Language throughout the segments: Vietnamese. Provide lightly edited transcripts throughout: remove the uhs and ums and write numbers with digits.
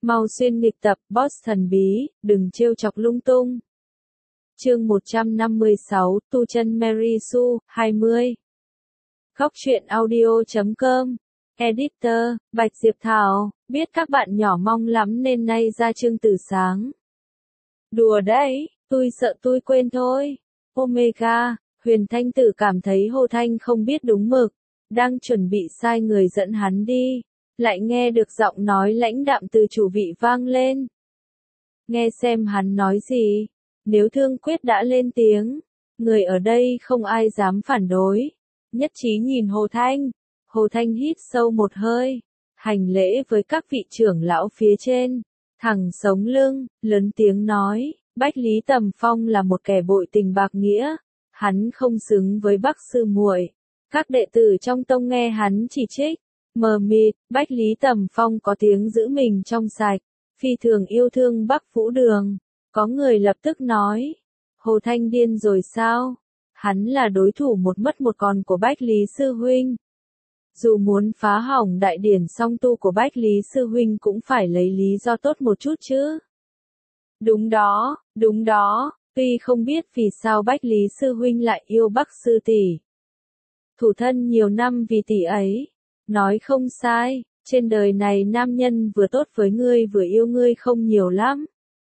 Mau xuyên nghịch tập, boss thần bí, đừng trêu chọc lung tung. Chương 156, tu chân Mary Sue, 20. Góc truyện audio.com. Editor, Bạch Diệp Thảo, biết các bạn nhỏ mong lắm nên nay ra chương từ sáng. Đùa đấy, tôi sợ tôi quên thôi. Omega, Huyền Thanh Tử cảm thấy Hồ Thanh không biết đúng mực, đang chuẩn bị sai người dẫn hắn đi, lại nghe được giọng nói lãnh đạm từ chủ vị vang lên. Nghe xem hắn nói gì, nếu Thương Quyết đã lên tiếng, người ở đây không ai dám phản đối, nhất trí nhìn Hồ Thanh. Hồ Thanh hít sâu một hơi, hành lễ với các vị trưởng lão phía trên, thẳng sống lưng, lớn tiếng nói, Bách Lý Tầm Phong là một kẻ bội tình bạc nghĩa, hắn không xứng với Bắc sư muội. Các đệ tử trong tông nghe hắn chỉ trích, mờ mịt, Bách Lý Tầm Phong có tiếng giữ mình trong sạch, phi thường yêu thương Bắc Vũ Đường. Có người lập tức nói, Hồ Thanh điên rồi sao? Hắn là đối thủ một mất một còn của Bách Lý Sư Huynh. Dù muốn phá hỏng đại điển song tu của Bách Lý Sư Huynh cũng phải lấy lý do tốt một chút chứ. Đúng đó, tuy không biết vì sao Bách Lý Sư Huynh lại yêu Bắc Sư tỷ. Thủ thân nhiều năm vì tỷ ấy. Nói không sai, trên đời này nam nhân vừa tốt với ngươi vừa yêu ngươi không nhiều lắm.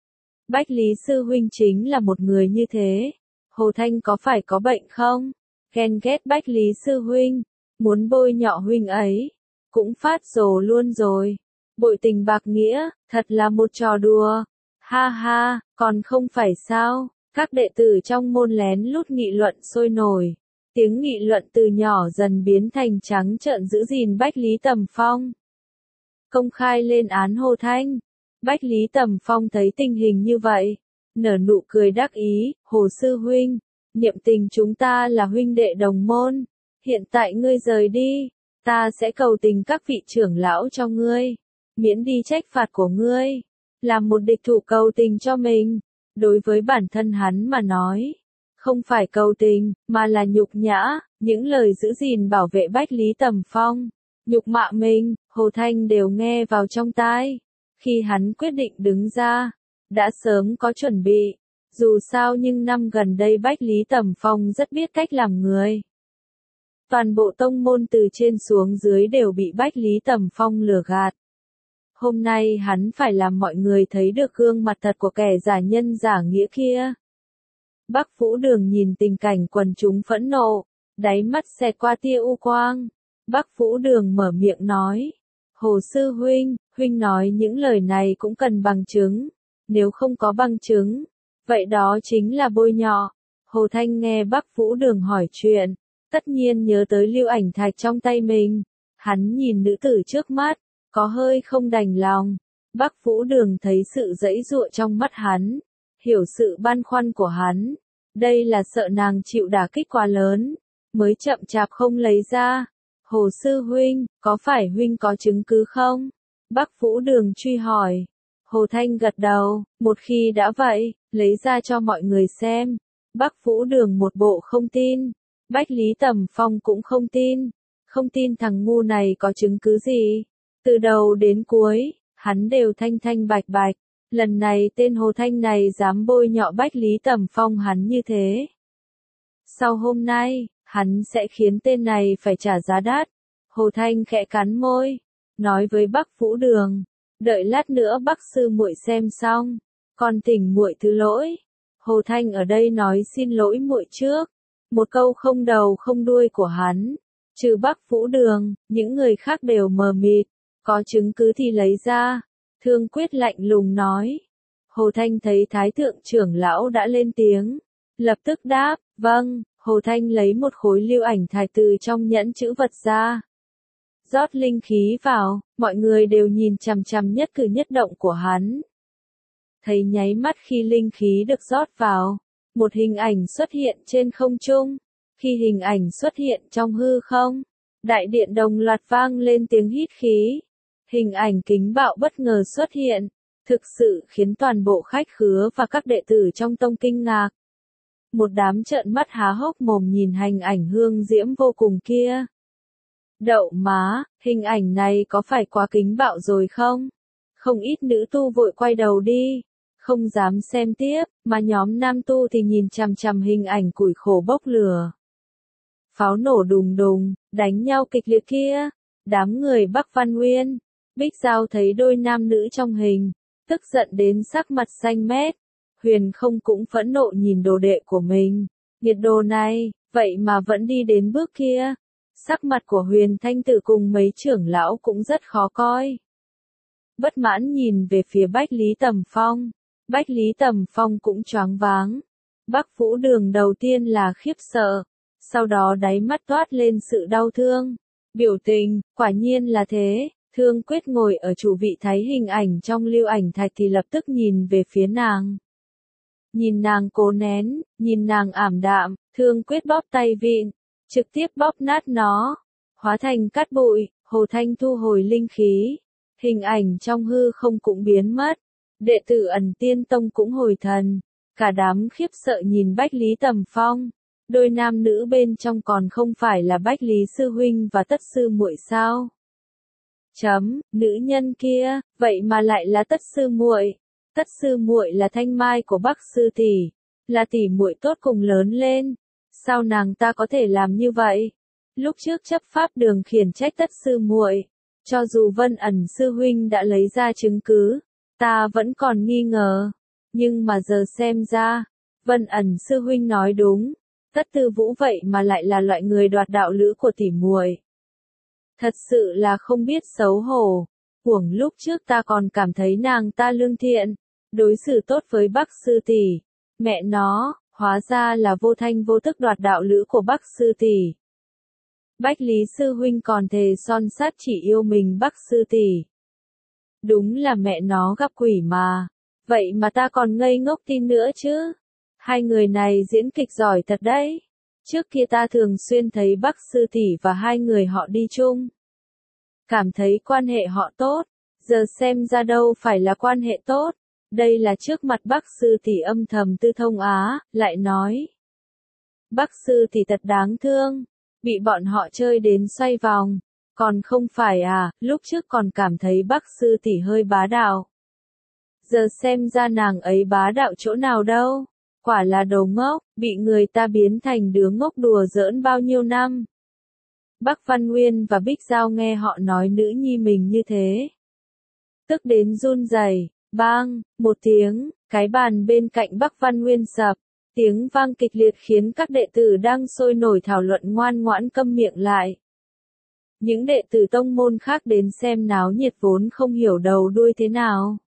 Bách Lý Sư Huynh chính là một người như thế. Hồ Thanh có phải có bệnh không? Ghen ghét Bách Lý Sư Huynh, muốn bôi nhọ huynh ấy, cũng phát rồ luôn rồi. Bội tình bạc nghĩa, thật là một trò đùa. Ha ha, còn không phải sao? Các đệ tử trong môn lén lút nghị luận sôi nổi. Tiếng nghị luận từ nhỏ dần biến thành trắng trợn giữ gìn Bách Lý Tầm Phong. Công khai lên án Hồ Thanh. Bách Lý Tầm Phong thấy tình hình như vậy, nở nụ cười đắc ý, Hồ Sư Huynh, niệm tình chúng ta là huynh đệ đồng môn. Hiện tại ngươi rời đi, ta sẽ cầu tình các vị trưởng lão cho ngươi, miễn đi trách phạt của ngươi, làm một địch thủ cầu tình cho mình. Đối với bản thân hắn mà nói, không phải cầu tình, mà là nhục nhã, những lời giữ gìn bảo vệ Bách Lý Tầm Phong, nhục mạ mình, Hồ Thanh đều nghe vào trong tai. Khi hắn quyết định đứng ra, đã sớm có chuẩn bị, dù sao nhưng năm gần đây Bách Lý Tầm Phong rất biết cách làm người. Toàn bộ tông môn từ trên xuống dưới đều bị Bách Lý Tầm Phong lừa gạt. Hôm nay hắn phải làm mọi người thấy được gương mặt thật của kẻ giả nhân giả nghĩa kia. Bắc Vũ Đường nhìn tình cảnh quần chúng phẫn nộ, đáy mắt xẹt qua tia u quang. Bắc Vũ Đường mở miệng nói, Hồ Sư Huynh, Huynh nói những lời này cũng cần bằng chứng. Nếu không có bằng chứng, vậy đó chính là bôi nhọ. Hồ Thanh nghe Bắc Vũ Đường hỏi chuyện, tất nhiên nhớ tới lưu ảnh thạch trong tay mình. Hắn nhìn nữ tử trước mắt, có hơi không đành lòng. Bắc Vũ Đường thấy sự giãy giụa trong mắt hắn, hiểu sự băn khoăn của hắn. Đây là sợ nàng chịu đả kích quá lớn, mới chậm chạp không lấy ra. Hồ Sư Huynh, có phải Huynh có chứng cứ không? Bắc Vũ Đường truy hỏi. Hồ Thanh gật đầu, một khi đã vậy, lấy ra cho mọi người xem. Bắc Vũ Đường một bộ không tin. Bách Lý Tầm Phong cũng không tin. Không tin thằng ngu này có chứng cứ gì. Từ đầu đến cuối, hắn đều thanh thanh bạch bạch. Lần này tên Hồ Thanh này dám bôi nhọ Bách Lý Tầm Phong hắn như thế. Sau hôm nay, hắn sẽ khiến tên này phải trả giá đắt. Hồ Thanh khẽ cắn môi, nói với Bắc Vũ Đường, đợi lát nữa Bắc sư muội xem xong, còn thỉnh muội thứ lỗi. Hồ Thanh ở đây nói xin lỗi muội trước. Một câu không đầu không đuôi của hắn, trừ Bắc Vũ Đường, những người khác đều mờ mịt. Có chứng cứ thì lấy ra. Thương Quyết lạnh lùng nói. Hồ Thanh thấy Thái thượng trưởng lão đã lên tiếng, lập tức đáp, vâng. Hồ Thanh lấy một khối lưu ảnh thạch từ trong nhẫn chữ vật ra, rót linh khí vào, mọi người đều nhìn chằm chằm nhất cử nhất động của hắn. Thấy nháy mắt khi linh khí được rót vào, một hình ảnh xuất hiện trên không trung. Khi hình ảnh xuất hiện trong hư không, đại điện đồng loạt vang lên tiếng hít khí. Hình ảnh kính bạo bất ngờ xuất hiện, thực sự khiến toàn bộ khách khứa và các đệ tử trong tông kinh ngạc. Một đám trợn mắt há hốc mồm nhìn hình ảnh hương diễm vô cùng kia. Đậu má, hình ảnh này có phải quá kính bạo rồi không? Không ít nữ tu vội quay đầu đi, không dám xem tiếp, mà nhóm nam tu thì nhìn chằm chằm hình ảnh củi khổ bốc lửa. Pháo nổ đùng đùng, đánh nhau kịch liệt kia. Đám người Bắc Văn Nguyên, Bích Giao thấy đôi nam nữ trong hình, tức giận đến sắc mặt xanh mét. Huyền không cũng phẫn nộ nhìn đồ đệ của mình. Nghiệt đồ này, vậy mà vẫn đi đến bước kia. Sắc mặt của Huyền Thanh Tử cùng mấy trưởng lão cũng rất khó coi. Bất mãn nhìn về phía Bách Lý Tầm Phong. Bách Lý Tầm Phong cũng choáng váng. Bắc Vũ Đường đầu tiên là khiếp sợ, sau đó đáy mắt toát lên sự đau thương. Biểu tình, quả nhiên là thế. Thương Quyết ngồi ở chủ vị thấy hình ảnh trong lưu ảnh thạch thì lập tức nhìn về phía nàng. Nhìn nàng cố nén, nhìn nàng ảm đạm, Thương Quyết bóp tay vịn, trực tiếp bóp nát nó, hóa thành cát bụi. Hồ Thanh thu hồi linh khí, hình ảnh trong hư không cũng biến mất. Đệ tử Ẩn Tiên Tông cũng hồi thần, cả đám khiếp sợ nhìn Bách Lý Tầm Phong. Đôi nam nữ bên trong còn không phải là Bách Lý sư huynh và Tất sư muội sao? Nữ nhân kia, vậy mà lại là Tất sư muội. Tất sư muội là thanh mai của Bắc sư tỷ, là tỷ muội tốt cùng lớn lên. Sao nàng ta có thể làm như vậy? Lúc trước chấp pháp đường khiển trách Tất sư muội, cho dù Vân Ẩn sư huynh đã lấy ra chứng cứ, ta vẫn còn nghi ngờ. Nhưng mà giờ xem ra, Vân Ẩn sư huynh nói đúng. Tất Tư Vũ vậy mà lại là loại người đoạt đạo lữ của tỷ muội. Thật sự là không biết xấu hổ. Uổng lúc trước ta còn cảm thấy nàng ta lương thiện, đối xử tốt với Bắc sư tỷ. Mẹ nó, hóa ra là vô thanh vô tức đoạt đạo lữ của Bắc sư tỷ. Bách Lý sư huynh còn thề son sắt chỉ yêu mình Bắc sư tỷ. Đúng là mẹ nó gặp quỷ mà. Vậy mà ta còn ngây ngốc tin nữa chứ. Hai người này diễn kịch giỏi thật đấy. Trước kia ta thường xuyên thấy Bắc sư tỷ và hai người họ đi chung, cảm thấy quan hệ họ tốt. Giờ xem ra đâu phải là quan hệ tốt. Đây là trước mặt Bắc sư tỷ âm thầm tư thông á, lại nói. Bắc sư tỷ thật đáng thương, bị bọn họ chơi đến xoay vòng. Còn không phải à, lúc trước còn cảm thấy Bắc sư tỷ hơi bá đạo. Giờ xem ra nàng ấy bá đạo chỗ nào đâu. Quả là đồ ngốc, bị người ta biến thành đứa ngốc đùa giỡn bao nhiêu năm. Bắc Văn Nguyên và Bích Giao nghe họ nói nữ nhi mình như thế, tức đến run rẩy. Bang, một tiếng, cái bàn bên cạnh Bắc Văn Nguyên sập. Tiếng vang kịch liệt khiến các đệ tử đang sôi nổi thảo luận ngoan ngoãn câm miệng lại. Những đệ tử tông môn khác đến xem náo nhiệt vốn không hiểu đầu đuôi thế nào.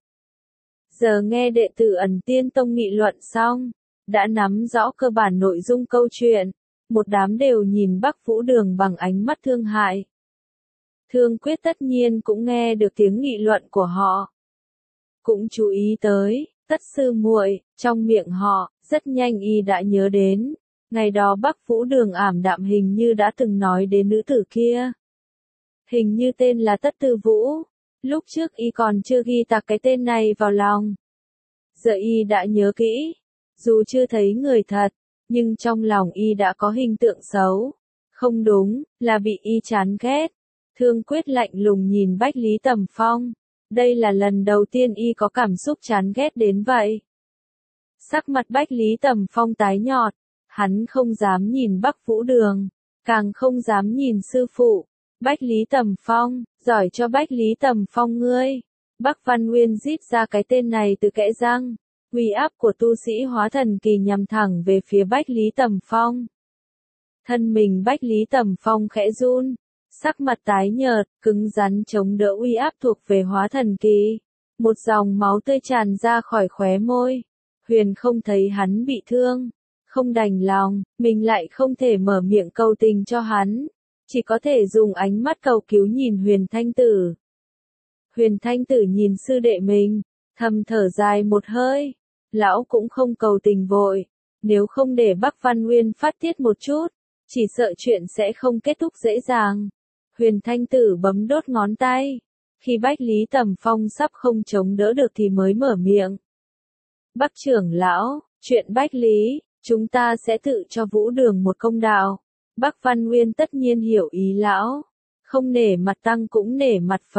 Giờ nghe đệ tử Ẩn Tiên Tông nghị luận xong, đã nắm rõ cơ bản nội dung câu chuyện, một đám đều nhìn Bắc Vũ Đường bằng ánh mắt thương hại. Thương Quyết tất nhiên cũng nghe được tiếng nghị luận của họ, cũng chú ý tới Tất sư muội. Trong miệng họ, rất nhanh y đã nhớ đến ngày đó Bắc Vũ Đường ảm đạm hình như đã từng nói đến nữ tử kia, hình như tên là Tất Tư Vũ. Lúc trước y còn chưa ghi tạc cái tên này vào lòng, giờ y đã nhớ kỹ. Dù chưa thấy người thật, nhưng trong lòng y đã có hình tượng xấu. Không đúng, là bị y chán ghét. Thương Quyết lạnh lùng nhìn Bách Lý Tầm Phong. Đây là lần đầu tiên y có cảm xúc chán ghét đến vậy. Sắc mặt Bách Lý Tầm Phong tái nhợt, hắn không dám nhìn Bắc Vũ Đường, càng không dám nhìn sư phụ. Bách Lý Tầm Phong, giỏi cho Bách Lý Tầm Phong ngươi. Bắc Văn Nguyên rít ra cái tên này từ kẽ răng. Uy áp của tu sĩ hóa thần kỳ nhằm thẳng về phía Bách Lý Tầm Phong. Thân mình Bách Lý Tầm Phong khẽ run, sắc mặt tái nhợt, cứng rắn chống đỡ uy áp thuộc về hóa thần kỳ. Một dòng máu tươi tràn ra khỏi khóe môi. Huyền không thấy hắn bị thương, không đành lòng, mình lại không thể mở miệng cầu tình cho hắn, chỉ có thể dùng ánh mắt cầu cứu nhìn Huyền Thanh Tử. Huyền Thanh Tử nhìn sư đệ mình, thầm thở dài một hơi. Lão cũng không cầu tình vội, nếu không để Bắc Văn Nguyên phát tiết một chút, chỉ sợ chuyện sẽ không kết thúc dễ dàng. Huyền Thanh Tử bấm đốt ngón tay, khi Bách Lý Tầm Phong sắp không chống đỡ được thì mới mở miệng. Bắc trưởng lão, chuyện Bách Lý, chúng ta sẽ tự cho Vũ Đường một công đạo. Bắc Văn Nguyên tất nhiên hiểu ý lão, không nể mặt tăng cũng nể mặt Phật.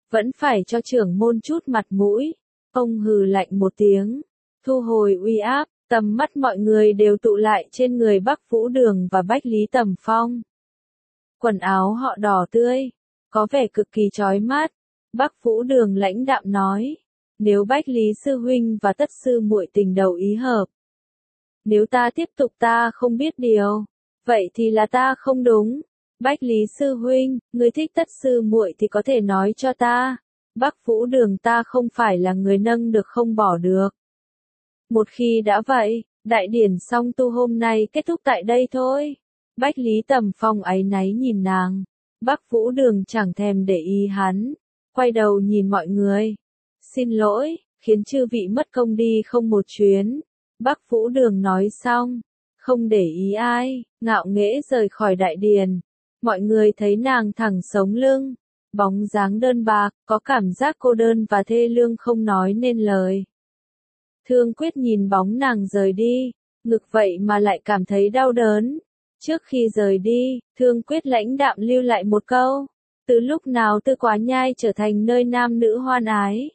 vẫn phải cho trưởng môn chút mặt mũi. Ông hừ lạnh một tiếng, thu hồi uy áp, tầm mắt mọi người đều tụ lại trên người Bắc Vũ Đường và Bách Lý Tầm Phong. Quần áo họ đỏ tươi, có vẻ cực kỳ chói mắt. Bắc Vũ Đường lãnh đạm nói, nếu Bách Lý sư huynh và Tất sư muội tình đầu ý hợp, nếu ta tiếp tục ta không biết điều, vậy thì là ta không đúng. Bách Lý sư huynh, ngươi thích Tất sư muội thì có thể nói cho ta. Bắc Vũ Đường ta không phải là người nâng được không bỏ được. Một khi đã vậy, đại điển song tu hôm nay kết thúc tại đây thôi. Bách Lý Tầm Phong áy náy nhìn nàng. Bắc Vũ Đường chẳng thèm để ý hắn, quay đầu nhìn mọi người. Xin lỗi, khiến chư vị mất công đi không một chuyến. Bắc Vũ Đường nói xong, không để ý ai, ngạo nghễ rời khỏi đại điền. Mọi người thấy nàng thẳng sống lưng, bóng dáng đơn bạc, có cảm giác cô đơn và thê lương không nói nên lời. Thương Quyết nhìn bóng nàng rời đi, ngực vậy mà lại cảm thấy đau đớn. Trước khi rời đi, Thương Quyết lãnh đạm lưu lại một câu, từ lúc nào Tư Quá Nhai trở thành nơi nam nữ hoan ái.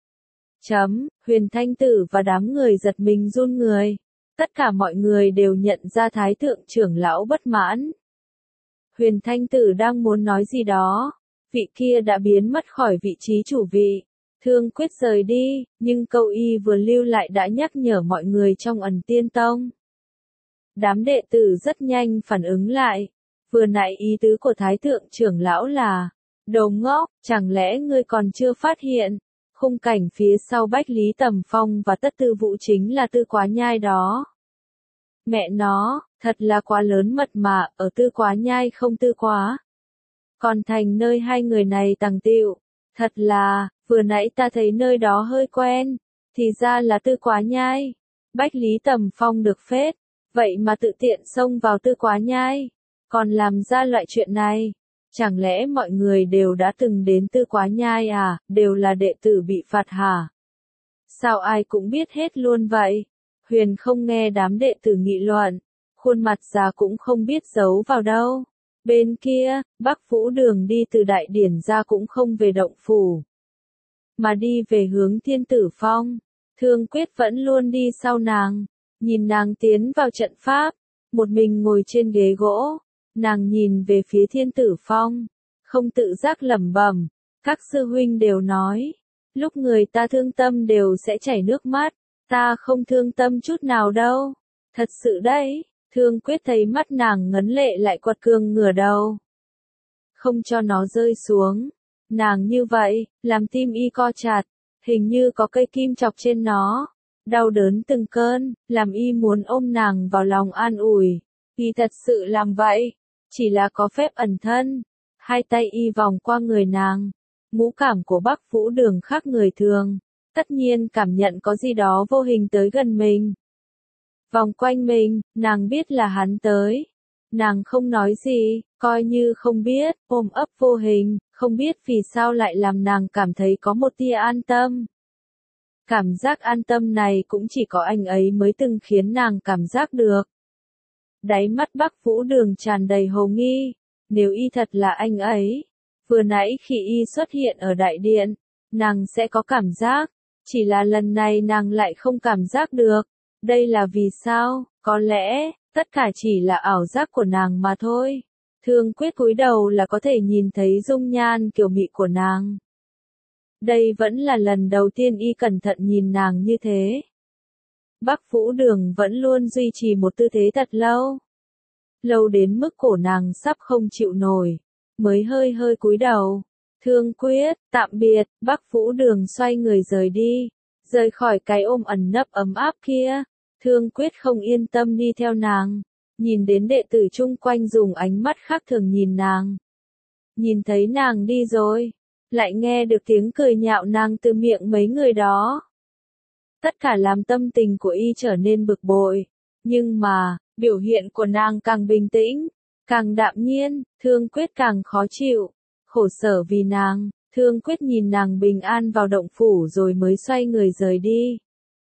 Huyền Thanh Tử và đám người giật mình run người. Tất cả mọi người đều nhận ra Thái thượng trưởng lão bất mãn. Huyền Thanh Tử đang muốn nói gì đó, vị kia đã biến mất khỏi vị trí chủ vị. Thương Quyết rời đi, nhưng câu y vừa lưu lại đã nhắc nhở mọi người trong Ẩn Tiên Tông. Đám đệ tử rất nhanh phản ứng lại. Vừa nãy ý tứ của Thái thượng trưởng lão là, đồ ngốc, chẳng lẽ ngươi còn chưa phát hiện, khung cảnh phía sau Bách Lý Tầm Phong và Tất Tư Vũ chính là Tư Quá Nhai đó. Mẹ nó, thật là quá lớn mật mà, ở Tư Quá Nhai không tư quá. Còn thành nơi hai người này tàng tiệu, thật là, vừa nãy ta thấy nơi đó hơi quen, thì ra là Tư Quá Nhai. Bách Lý Tầm Phong được phết, vậy mà tự tiện xông vào Tư Quá Nhai, còn làm ra loại chuyện này. Chẳng lẽ mọi người đều đã từng đến Tư Quá Nhai à, đều là đệ tử bị phạt hả? Sao ai cũng biết hết luôn vậy? Huyền không nghe đám đệ tử nghị luận, khuôn mặt già cũng không biết giấu vào đâu. Bên kia, Bắc Vũ Đường đi từ đại điển ra cũng không về động phủ, mà đi về hướng Thiên Tử Phong. Thương Quyết vẫn luôn đi sau nàng, nhìn nàng tiến vào trận pháp, một mình ngồi trên ghế gỗ. Nàng nhìn về phía Thiên Tử Phong, không tự giác lẩm bẩm, các sư huynh đều nói, lúc người ta thương tâm đều sẽ chảy nước mắt, ta không thương tâm chút nào đâu. Thật sự đấy. Thương Quyết thấy mắt nàng ngấn lệ lại quật cường ngửa đầu, không cho nó rơi xuống. Nàng như vậy, làm tim y co chặt, hình như có cây kim chọc trên nó, đau đớn từng cơn, làm y muốn ôm nàng vào lòng an ủi. Y thật sự làm vậy, chỉ là có phép ẩn thân. Hai tay y vòng qua người nàng, ngũ cảm của Bắc Vũ Đường khác người thường, tất nhiên cảm nhận có gì đó vô hình tới gần mình. Vòng quanh mình, nàng biết là hắn tới. Nàng không nói gì, coi như không biết, ôm ấp vô hình, không biết vì sao lại làm nàng cảm thấy có một tia an tâm. Cảm giác an tâm này cũng chỉ có anh ấy mới từng khiến nàng cảm giác được. Đáy mắt Bắc Vũ Đường tràn đầy hồ nghi, nếu y thật là anh ấy, vừa nãy khi y xuất hiện ở đại điện, nàng sẽ có cảm giác, chỉ là lần này nàng lại không cảm giác được. Đây là vì sao? Có lẽ, tất cả chỉ là ảo giác của nàng mà thôi. Thương Quyết cúi đầu là có thể nhìn thấy dung nhan kiều mị của nàng. Đây vẫn là lần đầu tiên y cẩn thận nhìn nàng như thế. Bắc Vũ Đường vẫn luôn duy trì một tư thế thật lâu. Lâu đến mức cổ nàng sắp không chịu nổi, mới hơi hơi cúi đầu. Thương Quyết, tạm biệt. Bắc Vũ Đường xoay người rời đi, rời khỏi cái ôm ẩn nấp ấm áp kia. Thương Quyết không yên tâm đi theo nàng, nhìn đến đệ tử chung quanh dùng ánh mắt khác thường nhìn nàng. Nhìn thấy nàng đi rồi, lại nghe được tiếng cười nhạo nàng từ miệng mấy người đó. Tất cả làm tâm tình của y trở nên bực bội, nhưng mà, biểu hiện của nàng càng bình tĩnh, càng đạm nhiên. Thương Quyết càng khó chịu, khổ sở vì nàng. Thương Quyết nhìn nàng bình an vào động phủ rồi mới xoay người rời đi.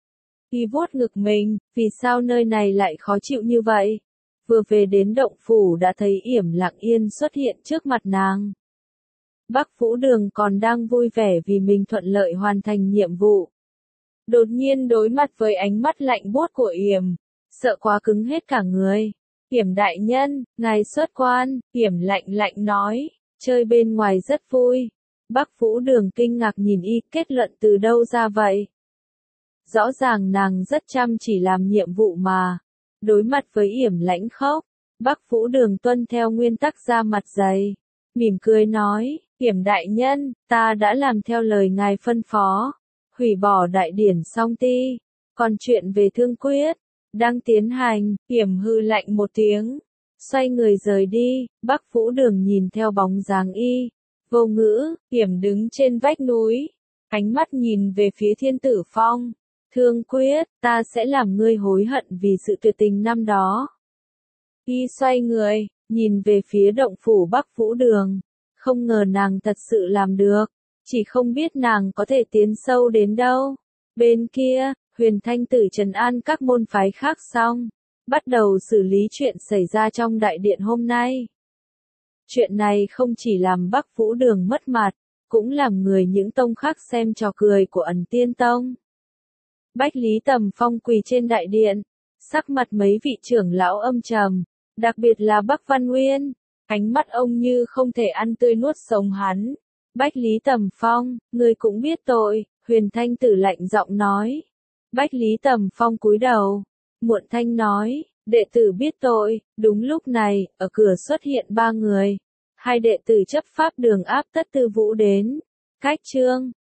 Y vuốt ngực mình, vì sao nơi này lại khó chịu như vậy? Vừa về đến động phủ đã thấy Yểm Lặng Yên xuất hiện trước mặt nàng. Bắc Vũ Đường còn đang vui vẻ vì mình thuận lợi hoàn thành nhiệm vụ. Đột nhiên đối mặt với ánh mắt lạnh buốt của Yểm, sợ quá cứng hết cả người. Yểm đại nhân, ngài xuất quan, Yểm lạnh lạnh nói, chơi bên ngoài rất vui. Bắc Vũ Đường kinh ngạc nhìn y, kết luận từ đâu ra vậy? Rõ ràng nàng rất chăm chỉ làm nhiệm vụ mà. Đối mặt với Yểm lãnh khốc, Bắc Vũ Đường tuân theo nguyên tắc ra mặt dày. Mỉm cười nói, Yểm đại nhân, ta đã làm theo lời ngài phân phó. Hủy bỏ đại điển song ti. Còn chuyện về thương quyết, đang tiến hành, Yểm hư lạnh một tiếng. Xoay người rời đi, Bắc Vũ Đường nhìn theo bóng dáng y. Vô ngữ, Yểm đứng trên vách núi. Ánh mắt nhìn về phía Thiên Tử Phong. Thương quyết, ta sẽ làm ngươi hối hận vì sự tuyệt tình năm đó. Y xoay người, nhìn về phía động phủ Bắc Vũ Đường. Không ngờ nàng thật sự làm được. Chỉ không biết nàng có thể tiến sâu đến đâu. Bên kia, Huyền Thanh Tử trấn an các môn phái khác xong. Bắt đầu xử lý chuyện xảy ra trong đại điện hôm nay. Chuyện này không chỉ làm Bắc Vũ Đường mất mặt, cũng làm người những tông khác xem trò cười của Ẩn Tiên Tông. Bách Lý Tầm Phong quỳ trên đại điện, sắc mặt mấy vị trưởng lão âm trầm, đặc biệt là Bắc Văn Nguyên, ánh mắt ông như không thể ăn tươi nuốt sống hắn. Bách Lý Tầm Phong, ngươi cũng biết tội, Huyền Thanh Tử lạnh giọng nói. Bách Lý Tầm Phong cúi đầu, muộn thanh nói, đệ tử biết tội. Đúng lúc này, ở cửa xuất hiện 3 người. 2 đệ tử chấp pháp Đường Áp Tất Tư Vũ đến. Cách chương